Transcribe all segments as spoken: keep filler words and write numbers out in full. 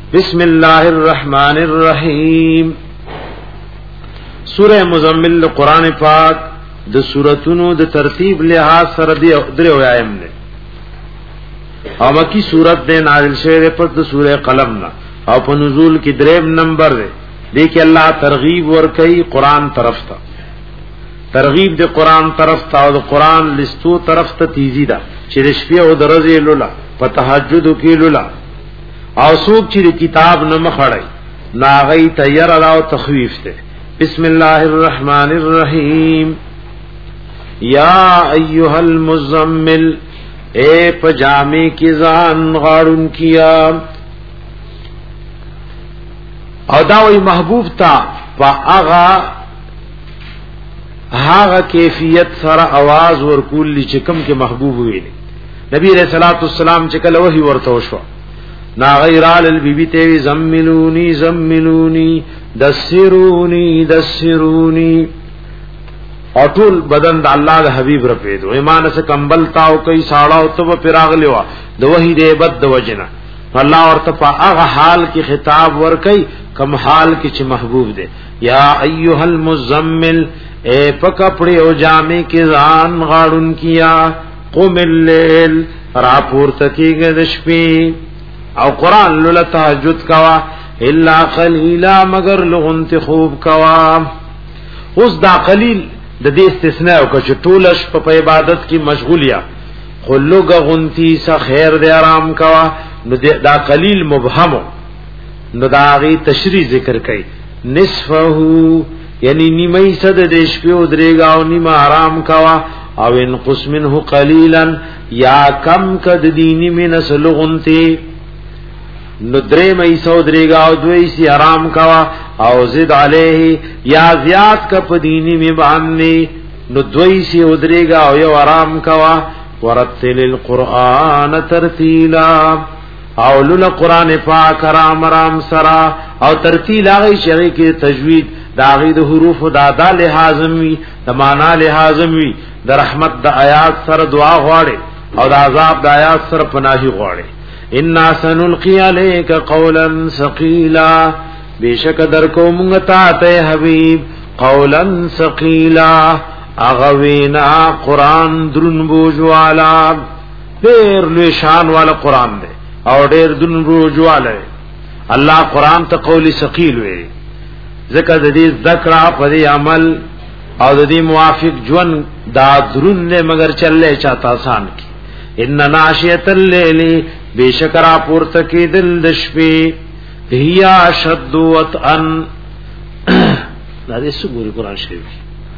بسم الله الرحمن الرحیم. سورہ مزمل قرآن پاک د سورتونو د ترتیب لحاظ سره دی درې آیام نه او مکی سورت د نازل شوه په د سورہ قلم نه او په نزول کې دریم نمبر دی. دې کې الله ترغیب ور کوي قرآن طرف ته، ترغیب د قرآن طرف ته او د قرآن لستو طرف ته تیزی ده چې د شپې او د ورځې لولا په تهجد کې لولا او څوک چې کتاب نه مخړی ناغی تیار او تخویف ته. بسم الله الرحمن الرحیم. یا ایها المزمل، اے پجامے کی ځان غاړون کیا. او دا وی محبوب تا پا اغا هاغا کیفیت سره आवाज ورکول لچکم کې محبوب وی نبی علیہ الصلوۃ والسلام چې کله وحی ورته وشو نا غیرال البیبی ته زملونی زملونی دسرونی دسرونی اټول بدن د الله د حبیب رپیدو ایمان سے کمبل تاو کوي ساړه او تو پراغلیوا د وحی د بد وجنه الله ورته په هغه حال کې خطاب ور کوي کم حال کې چې محبوب دی. یا ایها المزمل، اے پکپڑے او جامے کې ځان غاړون کیا. قم الليل، را پورته کېږه د شپې او قران لول تهجد کوا. الا قليلا، مگر لغنت خوب کوا. اوس دا قلیل د دې استثناء او چې ټولش په عبادت کې مشغولیا خلوګ غنتی س خیر دې آرام کوا. نو دا قلیل مبهمو نو دا غي تشریح ذکر کړي. نصفه یعنی نیمه صد دیش په درېګا او نیمه آرام کوا. او ان قسم منه قليلا، یا کم کد دینی من سلغنتی نو درې مې سو درېګا او دوی سی آرام کوا. او زد علیه، یا زیات ک په دینی می باندې نو دوی سی درېګا او یو آرام کوا. ورتل القرآن ترتیلا، او لول قرآن پاک رام رام سرا. او ترتیل آغی شغی کی تجوید دا آغی دا حروف دا دا لحاظموی دا مانا لحاظموی دا رحمت دا آیات سر دعا غواڑے او دا عذاب دا آیات سر پناہی غواڑے. انا سنلقی علیک قولا ثقیلا، بیشک درکو منگتا تے حبیب قولا ثقیلا، اغوینا قرآن درن بوجوالا. پیر لوی شان والا قرآن دے او ډیر دن روجواله. الله قران ته قول ثقيل وي ذکر د دې ذکر په عمل او د دې موافق جون دا درون نه مگر چلے چاته آسان کی. ان ناشئه الليل، بشکرا پورته کې دل د شپې هيا شد وطن. دا دې سګوري قران شریف.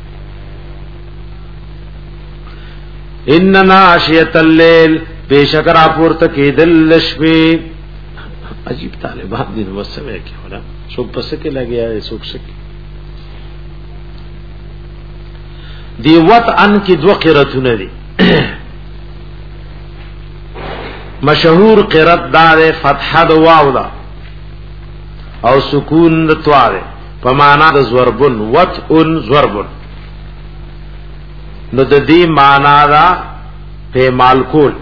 ان ناشئه الليل، بیشکر پورته کې دل شپې. عجیب طالبان دین وسمه کې ولا څوک پس کې لګیا دی څوک سکه دی. وطن کې دوه قراتونه دي. مشهور قرات دار فتحه د واو دا او سکون د تواره په معنا د ضربن. وطن ضربن نو د دې معنا دا په مالکول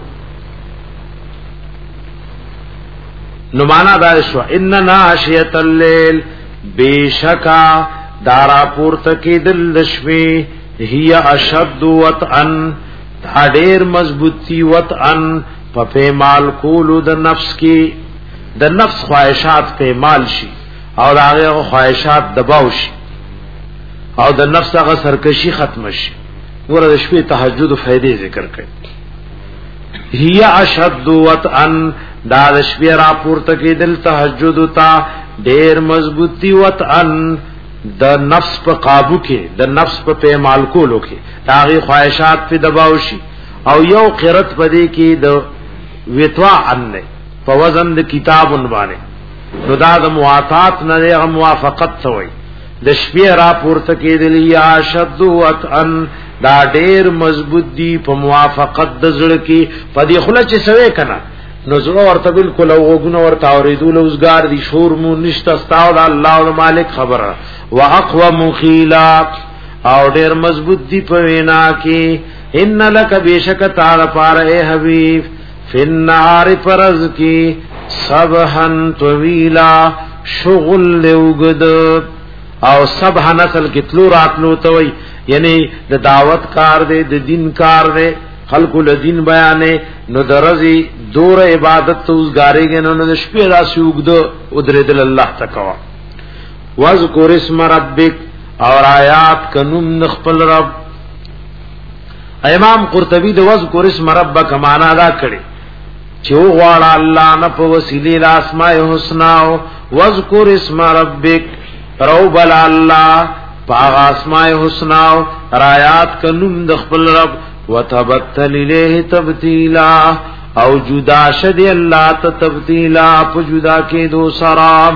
نو معنا دا شو. ان ناشئه الليل، بیشکا دارا پورته کې دل شپې هي اشد وطئن، دا ډېر مضبوطی وطئن په پیمال کولو د نفس کې د نفس خواہشات پیمال شي او هغه خواہشات دباو شي او د نفس هغه سرکشي ختم شي. ګوره د شپې تهجد فائدې ذکر کړي. هي اشد وطئن، دا د شپې را پورته کې دل تهجد تا ډېر مضبوطی وطئن د نفس په قابو کې د نفس په پیمال کولو کې هغه خواہشات په دباو شي. او یو قرت پدې کې د وتوا ان په وزن د کتابون باندې نو دا د موافقت نه د موافقت سوی د شپې را پورته کې دل یا شد وطئن دا ډېر مضبوط دی په موافقت د زړه کې په دې خله چې سوي کنه نو زړه ورته بالکل او غوونه ورته اوریدول اوسګار دي شور مو نشته استاو الله او مالک خبره. واقوى مخیلا، او ډېر مضبوط دی په وینا کې. ان لک بیشک تعالی پار اے حبیب فی النهار فرض کی سبحن طویلا شغل لوگد او سبح نسل کتلو راتلو توي یعنی د دعوت کار دے د دین کار دے خلق الدین بیانے نو درزی دور عبادت تو گارے گے نو د شپې را سوګد او درېدل الله تکوا واذکر اسم ربک اور آیات کنم نخپل رب. امام قرطبی د واذکر اسم ربک معنا دا کړي چې غواړه الله نه په وسیله د اسماء الحسنا او واذکر اسم ربک رو بل الله پاغ اسماء الحسنا او آیات کنم د خپل رب وتبتل الیه تبتیلا او جدا شد الله ته تبتیلا په جدا کې دو سرا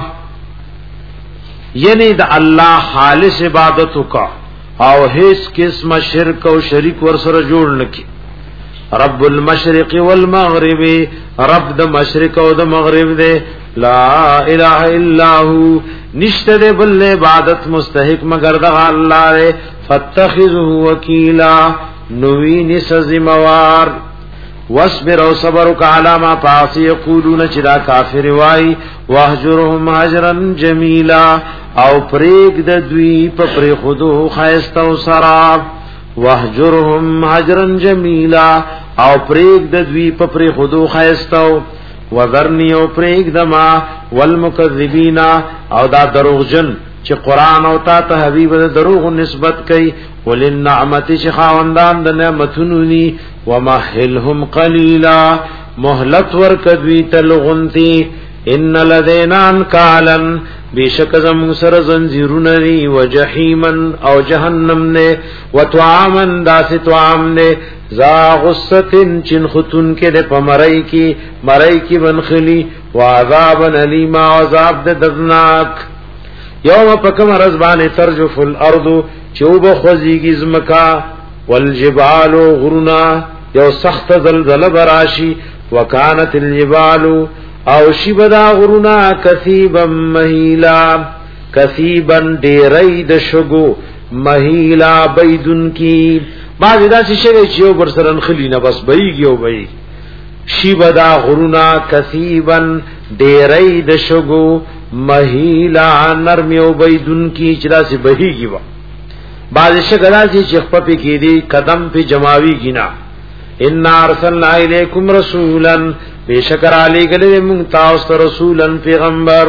یعنی د الله خالص عبادت کا او هیڅ قسم شرک او شریک ور سره جوړ نکي. رب المشرق والمغرب رب د مشرق او د مغرب دے لا الہ الا هو نشته د بل عبادت مستحق مگر د الله دے فاتخذه وکیلا نوین سزموار واصبر او صبر علی ما پاس یقولون چدا کافر وای واهجرهم هجرا جمیلا او پریگ د دوی په پری خودو خیست او سراب واهجرهم هجرا جمیلا او پریگ د دوی په پری خودو خیست او وذرنی او پریگ دما والمکذبین او دا دروغجن چې قران او تا ته حبیب د دروغ نسبت کوي وللنعمت شخاوندان د نعمتونو ني ومهلهم قليلا مهلت ورکدوی تلغنتی ان لدینا انکالن بیشک زمون سر زنجیرون نی وجحیمن او جہنم نے وطعامن داس طعام نے ذا غصتن چن خطن کے دے پمرائی کی مرائی کی بنخلی وعذابن علیما وعذاب دے دردناک یوم پکم رزبان ترجف الارض چوب خوزیگی زمکا والجبال غرنا یو سخت زلزل براشی وکانت الجبال او شبدا غرنا کثیبا مہیلا کثیبا ڈیرید شگو مہیلا بیدن کی بعضی دا سی شگئی چیو برسرن خلینا بس بیگیو بیگ شبدا غرنا کثیبا ڈیرید شگو مہیلا نرمیو بیدن کی چلا سی بہیگی با بعض شگلا سی چخپا پی کی دی قدم پی جماوی گینا انا ارسلنا الیکم رسولا بے شکر علی گلے منتاوست رسولا پیغمبر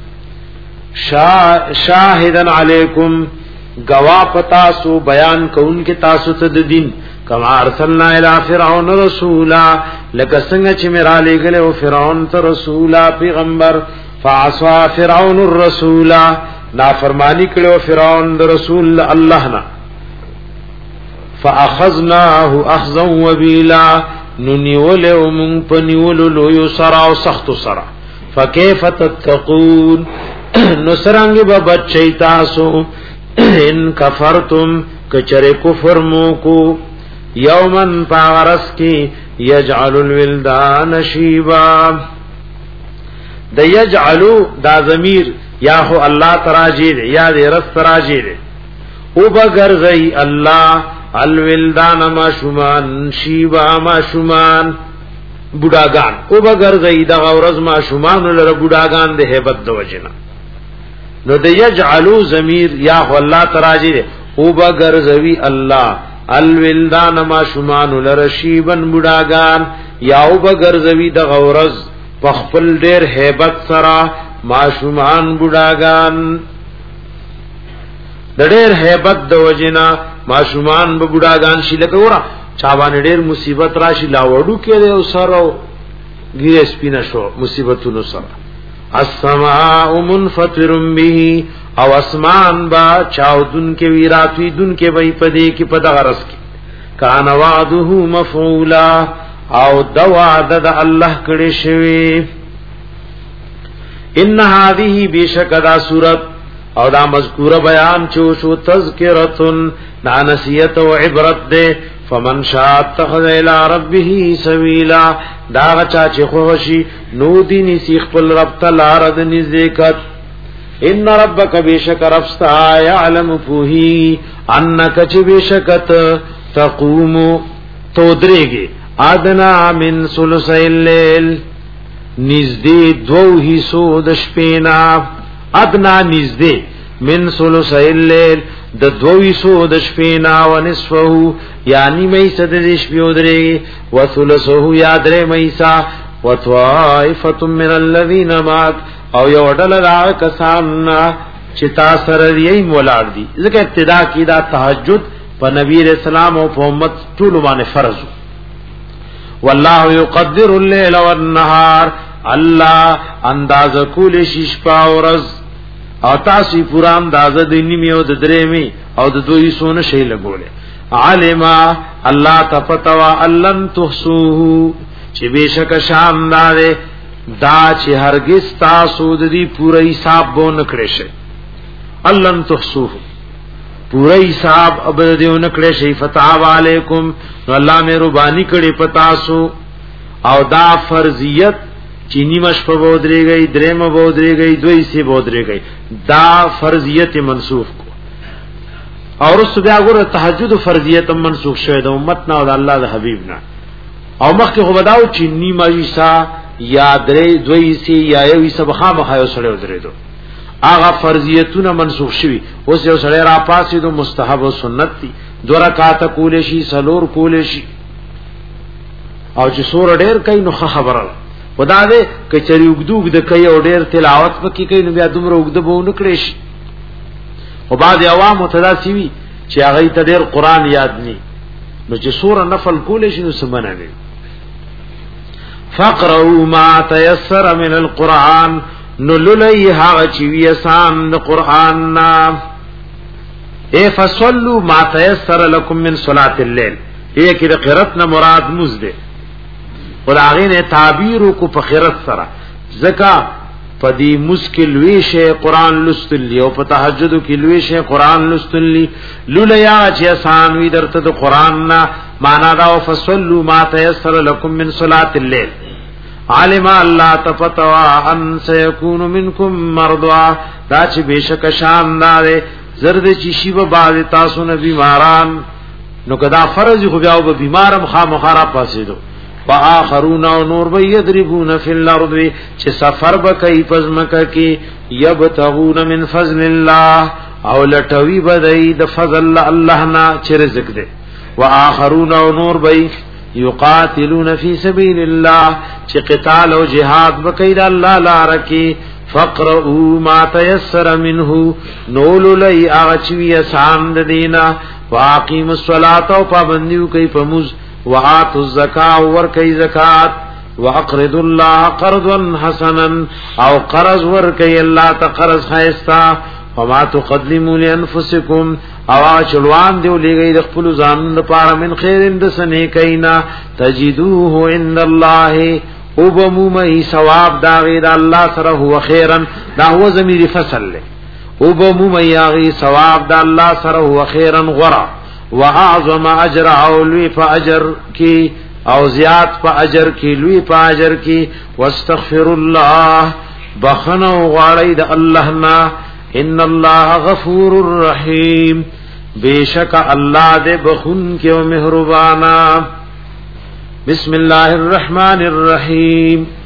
شاہدن علیکم گواہ پتاسو بیان کون کے تاسو تد دین کما ارسلنا الی فرعون رسولا لکسنگ چی میرا لے گلے و فرعون تا رسولا پیغمبر فعصا فرعون الرسولا نافرمانی کړو فرعون د رسول الله نا فاخذناه اخذا وبيلا ننيول ومن پنيول لو يسرا او سخت سرا فكيف تتقون نسرانګ به بچی تاسو ان کفرتم کچره کفر مو کو یومن پاورس کی یجعل الولدان شیبا د یجعلوا دا ضمیر یا هو الله تراجی دے یا دے رس تراجی دے او بغرزی الله الولدان ما شومان شیبا ما شومان بوډاګان او بغرزی دا غورز ما شومان لره بوډاګان دے hebat د وجنا نو د یجعلوا ضمیر یا هو الله تراجی دے او بغرزی الله الولدان ما شومان لره شیبن بوډاګان یا او بغرزی د غورز پخپل ډیر hebat سرا معشومان بوډاګان د ډېر hebat د وجنا معشومان به بوډاګان شي لکه ورا چا باندې ډېر مصیبت راشي لا وډو کې له سره ګیره سپینه شو مصیبتونو سره السماء منفطر به او اسمان با چاودن کې ویراتوی دن کې وای پدې کې پدغرس کې کان وعده مفعولا او دواد د الله کړي شوی ان هذه بشکدا صورت او دا مذکور بیان چو شو تذکرتن نانسیت و عبرت دے فمن شاء اتخذ الى ربه سبیلا دا چا چې خوشي نو دی نسی خپل رب تعالی رد نزدېکت ان ربک بشک ربستا يعلم فوهی انک چ بشکت تقوم تو درېږي ادنا من ثلث الليل نزدې دو حصو د شپینا ادنا نزدې من ثلثي الليل د دو حصو د شپینا و نصفه یعنی مې صد د شپیو درې و ثلثه یا درې مېسا و طائفه من الذين معك او یو ډل را کسان چې تا سره یې مولار دي ځکه ابتدا کې دا تهجد په نبی رسول الله او په امت ټول باندې فرض والله يقدر الليل والنهار الله انداز کول شیش پاورز او تاسو پورا انداز د نیمه او د درېمه او د دوی سونه شی لګوله علم الله تفتوا علن تحسوه چې بشک شاندار دا چې هرگز تاسو د دې پوره حساب بو نکړې شي علن تحسوه پورا حساب اب دیو نکړې شي فتح علیکم نو الله مې ربانی کړي پتاسو او دا فرضیت چینی مش په بودري گئی درېم بودري گئی دوی سی بودري گئی دا فرضیت منسوخ کو اور اس بیا ګور تهجد فرضیت منسوخ شوه د امت نه او د الله د حبیب نه او مخکې خو بداو چینی مایسا یا درې دوی سی یا یو سبخه مخایو سره ودرې دو هغه فرضیتونه منسوخ شوی اوس یو سره را پاسې دو مستحب او سنت دي دو رکعات کول شي سلور کول شي او چې سور ډېر کین نو خبره خدا دې کچری وګدوګ د کوي او ډېر تلاوت پکې کوي نو بیا دومره وګد به ونه کړی شي او بعض عوام متداسي وي چې هغه ته ډېر قران یاد ني نو چې سور نفل کول شي نو سمنه نه فقروا ما تيسر من القران نللی هغه چې وی آسان د قران نا اے فصلوا ما تيسر لكم من صلاه الليل یہ کې د قرات نه مراد مزده ولغه نه تعبیر کو په قرات سره زکا پدی مشکل وی شی قران لستلی او په تهجد کې لوی شی قران لستلی لولیا چې آسان وی درته د قران نا معنا دا فصلوا ما تيسر لكم من صلاه الليل علم الله تفتوا ان سيكون منكم مرضى دا چې بشک شاندار زرد چې شی به باز تاسو نه بیماران نو کدا فرض خو بیا او بیمارم خامخرا پاسېدو واخرون نور به يضربون في الارض چې سفر به کوي پزمکه کې يبتغون من فضل الله او لټوي بدای د فضل الله نه چې رزق دې واخرون نور به یقاتلون فی سبیل الله چې قتال او جهاد بکید الله لاره کې فقرؤوا ما تيسر منه نول لئی اغچوی آسان د دینا واقیم الصلاة او پابندیو کوي پموز وآتوا الزکاة ور کوي زکات واقرضوا الله قرضا حسنا او قرض ور کوي الله ته قرض خیستا وما تقدموا لانفسکم او چلوان دیو لګی د خپل ځان لپاره من خیر اند سنه کینا تجدوه عند الله او بمومي ثواب دا غیر الله سره هو خیرن دا هو ضمیر فصل له او بمومي غی ثواب دا الله سره هو خیرن غرا واعظم اجر او لوی فاجر کی او زیات فاجر کی لوی فاجر کی واستغفر الله بخنو غړی د الله نا ان الله غفور الرحیم بیشک الله دې بخون کې او مهربانا بسم الله الرحمن الرحیم